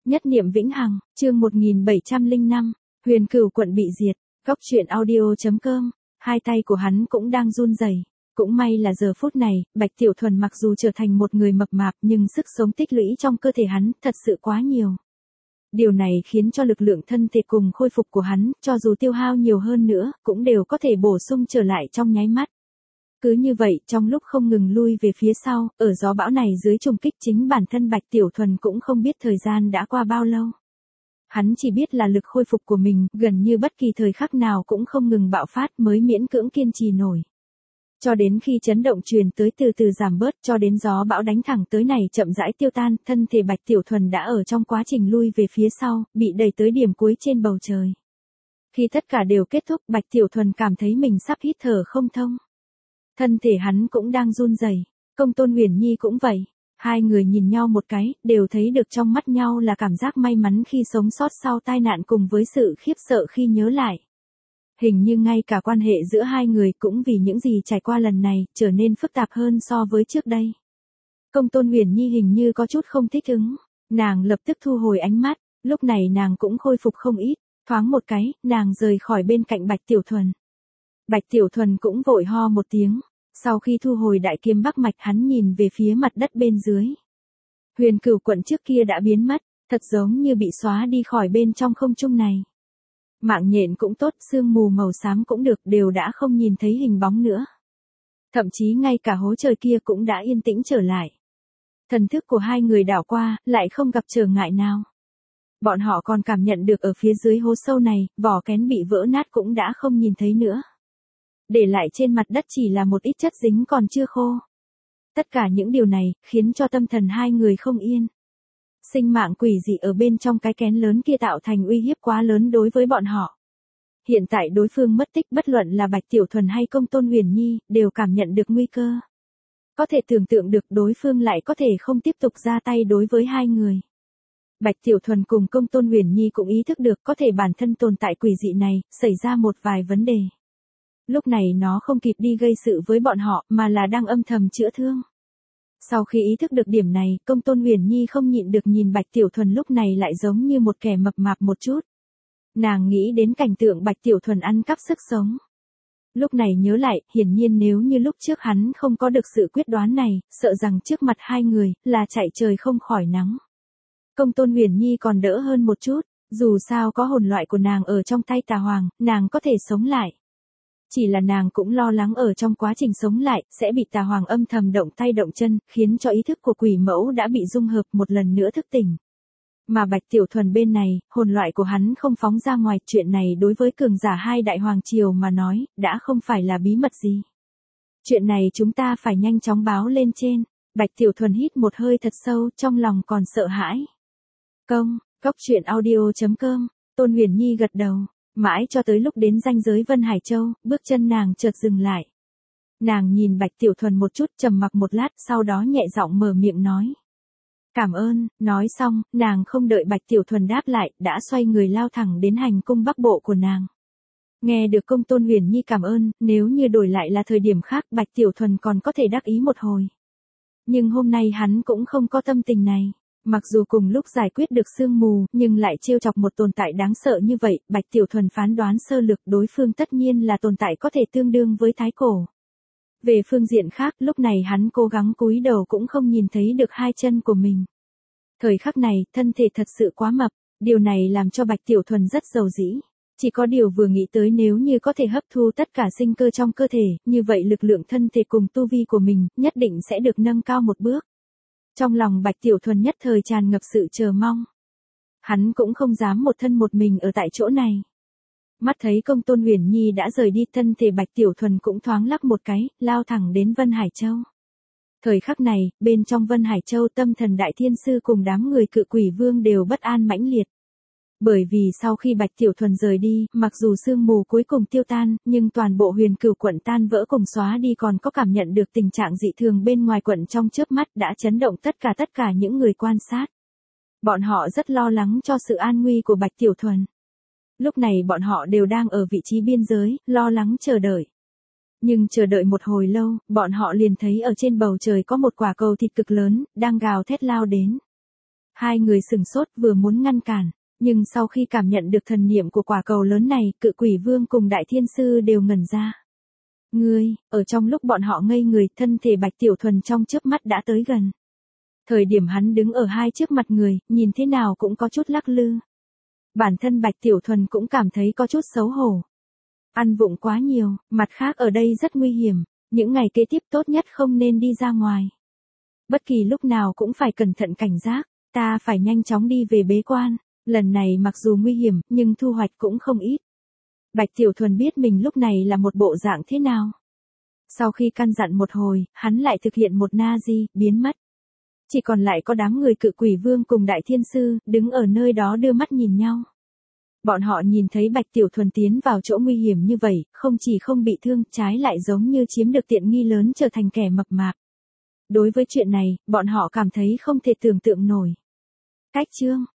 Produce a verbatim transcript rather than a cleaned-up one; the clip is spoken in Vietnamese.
Nhất niệm vĩnh hằng, chương một nghìn bảy trăm lẻ năm, Huyền Cửu quận bị diệt, góc truyện audio.com, hai tay của hắn cũng đang run rẩy. Cũng may là giờ phút này, Bạch Tiểu Thuần mặc dù trở thành một người mập mạp nhưng sức sống tích lũy trong cơ thể hắn thật sự quá nhiều. Điều này khiến cho lực lượng thân thể cùng khôi phục của hắn, cho dù tiêu hao nhiều hơn nữa, cũng đều có thể bổ sung trở lại trong nháy mắt. Cứ như vậy, trong lúc không ngừng lui về phía sau, ở gió bão này dưới trùng kích chính bản thân Bạch Tiểu Thuần cũng không biết thời gian đã qua bao lâu. Hắn chỉ biết là lực khôi phục của mình gần như bất kỳ thời khắc nào cũng không ngừng bạo phát mới miễn cưỡng kiên trì nổi. Cho đến khi chấn động truyền tới từ từ giảm bớt, cho đến gió bão đánh thẳng tới này chậm rãi tiêu tan, thân thể Bạch Tiểu Thuần đã ở trong quá trình lui về phía sau, bị đẩy tới điểm cuối trên bầu trời. Khi tất cả đều kết thúc, Bạch Tiểu Thuần cảm thấy mình sắp hít thở không thông. Thân thể hắn cũng đang run rẩy, Công Tôn Huyền Nhi cũng vậy. Hai người nhìn nhau một cái, đều thấy được trong mắt nhau là cảm giác may mắn khi sống sót sau tai nạn cùng với sự khiếp sợ khi nhớ lại. Hình như ngay cả quan hệ giữa hai người cũng vì những gì trải qua lần này, trở nên phức tạp hơn so với trước đây. Công Tôn Huyền Nhi hình như có chút không thích ứng, nàng lập tức thu hồi ánh mắt, lúc này nàng cũng khôi phục không ít, thoáng một cái, nàng rời khỏi bên cạnh Bạch Tiểu Thuần. Bạch Tiểu Thuần cũng vội ho một tiếng, sau khi thu hồi đại kiếm Bắc Mạch hắn nhìn về phía mặt đất bên dưới. Huyền Cửu quận trước kia đã biến mất, thật giống như bị xóa đi khỏi bên trong không trung này. Mạng nhện cũng tốt, sương mù màu xám cũng được, đều đã không nhìn thấy hình bóng nữa. Thậm chí ngay cả hố trời kia cũng đã yên tĩnh trở lại. Thần thức của hai người đảo qua, lại không gặp trở ngại nào. Bọn họ còn cảm nhận được ở phía dưới hố sâu này, vỏ kén bị vỡ nát cũng đã không nhìn thấy nữa. Để lại trên mặt đất chỉ là một ít chất dính còn chưa khô. Tất cả những điều này, khiến cho tâm thần hai người không yên. Sinh mạng quỷ dị ở bên trong cái kén lớn kia tạo thành uy hiếp quá lớn đối với bọn họ. Hiện tại đối phương mất tích, bất luận là Bạch Tiểu Thuần hay Công Tôn Huyền Nhi, đều cảm nhận được nguy cơ. Có thể tưởng tượng được đối phương lại có thể không tiếp tục ra tay đối với hai người. Bạch Tiểu Thuần cùng Công Tôn Huyền Nhi cũng ý thức được có thể bản thân tồn tại quỷ dị này, xảy ra một vài vấn đề. Lúc này nó không kịp đi gây sự với bọn họ, mà là đang âm thầm chữa thương. Sau khi ý thức được điểm này, Công Tôn Huyền Nhi không nhịn được nhìn Bạch Tiểu Thuần lúc này lại giống như một kẻ mập mạp một chút. Nàng nghĩ đến cảnh tượng Bạch Tiểu Thuần ăn cắp sức sống. Lúc này nhớ lại, hiển nhiên nếu như lúc trước hắn không có được sự quyết đoán này, sợ rằng trước mặt hai người, là chạy trời không khỏi nắng. Công Tôn Huyền Nhi còn đỡ hơn một chút, dù sao có hồn loại của nàng ở trong tay Tà Hoàng, nàng có thể sống lại. Chỉ là nàng cũng lo lắng ở trong quá trình sống lại, sẽ bị Tà Hoàng âm thầm động tay động chân, khiến cho ý thức của quỷ mẫu đã bị dung hợp một lần nữa thức tỉnh. Mà Bạch Tiểu Thuần bên này, hồn loại của hắn không phóng ra ngoài, chuyện này đối với cường giả hai đại hoàng triều mà nói, đã không phải là bí mật gì. Chuyện này chúng ta phải nhanh chóng báo lên trên. Bạch Tiểu Thuần hít một hơi thật sâu, trong lòng còn sợ hãi. Công, góc truyện audio.com, Tôn Huyền Nhi gật đầu. Mãi cho tới lúc đến ranh giới Vân Hải Châu, bước chân nàng chợt dừng lại. Nàng nhìn Bạch Tiểu Thuần một chút, trầm mặc một lát, sau đó nhẹ giọng mở miệng nói. Cảm ơn, nói xong, nàng không đợi Bạch Tiểu Thuần đáp lại, đã xoay người lao thẳng đến hành cung bắc bộ của nàng. Nghe được Công Tôn Huyền Nhi cảm ơn, nếu như đổi lại là thời điểm khác, Bạch Tiểu Thuần còn có thể đắc ý một hồi. Nhưng hôm nay hắn cũng không có tâm tình này. Mặc dù cùng lúc giải quyết được sương mù, nhưng lại trêu chọc một tồn tại đáng sợ như vậy, Bạch Tiểu Thuần phán đoán sơ lược đối phương tất nhiên là tồn tại có thể tương đương với Thái Cổ. Về phương diện khác, lúc này hắn cố gắng cúi đầu cũng không nhìn thấy được hai chân của mình. Thời khắc này, thân thể thật sự quá mập, điều này làm cho Bạch Tiểu Thuần rất giàu dĩ. Chỉ có điều vừa nghĩ tới nếu như có thể hấp thu tất cả sinh cơ trong cơ thể, như vậy lực lượng thân thể cùng tu vi của mình, nhất định sẽ được nâng cao một bước. Trong lòng Bạch Tiểu Thuần nhất thời tràn ngập sự chờ mong. Hắn cũng không dám một thân một mình ở tại chỗ này. Mắt thấy Công Tôn Huyền Nhi đã rời đi, thân thể Bạch Tiểu Thuần cũng thoáng lắc một cái, lao thẳng đến Vân Hải Châu. Thời khắc này, bên trong Vân Hải Châu tâm thần Đại Thiên Sư cùng đám người Cự Quỷ Vương đều bất an mãnh liệt. Bởi vì sau khi Bạch Tiểu Thuần rời đi, mặc dù sương mù cuối cùng tiêu tan, nhưng toàn bộ Huyền Cửu quận tan vỡ cùng xóa đi, còn có cảm nhận được tình trạng dị thường bên ngoài quận trong chớp mắt đã chấn động tất cả tất cả những người quan sát. Bọn họ rất lo lắng cho sự an nguy của Bạch Tiểu Thuần. Lúc này bọn họ đều đang ở vị trí biên giới, lo lắng chờ đợi. Nhưng chờ đợi một hồi lâu, bọn họ liền thấy ở trên bầu trời có một quả cầu thịt cực lớn, đang gào thét lao đến. Hai người sừng sốt vừa muốn ngăn cản, nhưng sau khi cảm nhận được thần niệm của quả cầu lớn này, Cự Quỷ Vương cùng Đại Thiên Sư đều ngẩn ra. Ngươi, ở trong lúc bọn họ ngây người, thân thể Bạch Tiểu Thuần trong chớp mắt đã tới gần. Thời điểm hắn đứng ở hai trước mặt người, nhìn thế nào cũng có chút lắc lư. Bản thân Bạch Tiểu Thuần cũng cảm thấy có chút xấu hổ. Ăn vụng quá nhiều, mặt khác ở đây rất nguy hiểm, những ngày kế tiếp tốt nhất không nên đi ra ngoài. Bất kỳ lúc nào cũng phải cẩn thận cảnh giác, ta phải nhanh chóng đi về bế quan, lần này mặc dù nguy hiểm, nhưng thu hoạch cũng không ít. Bạch Tiểu Thuần biết mình lúc này là một bộ dạng thế nào. Sau khi căn dặn một hồi, hắn lại thực hiện một na di, biến mất. Chỉ còn lại có đám người Cự Quỷ Vương cùng Đại Thiên Sư, đứng ở nơi đó đưa mắt nhìn nhau. Bọn họ nhìn thấy Bạch Tiểu Thuần tiến vào chỗ nguy hiểm như vậy, không chỉ không bị thương, trái lại giống như chiếm được tiện nghi lớn trở thành kẻ mập mạp. Đối với chuyện này, bọn họ cảm thấy không thể tưởng tượng nổi. Cách chương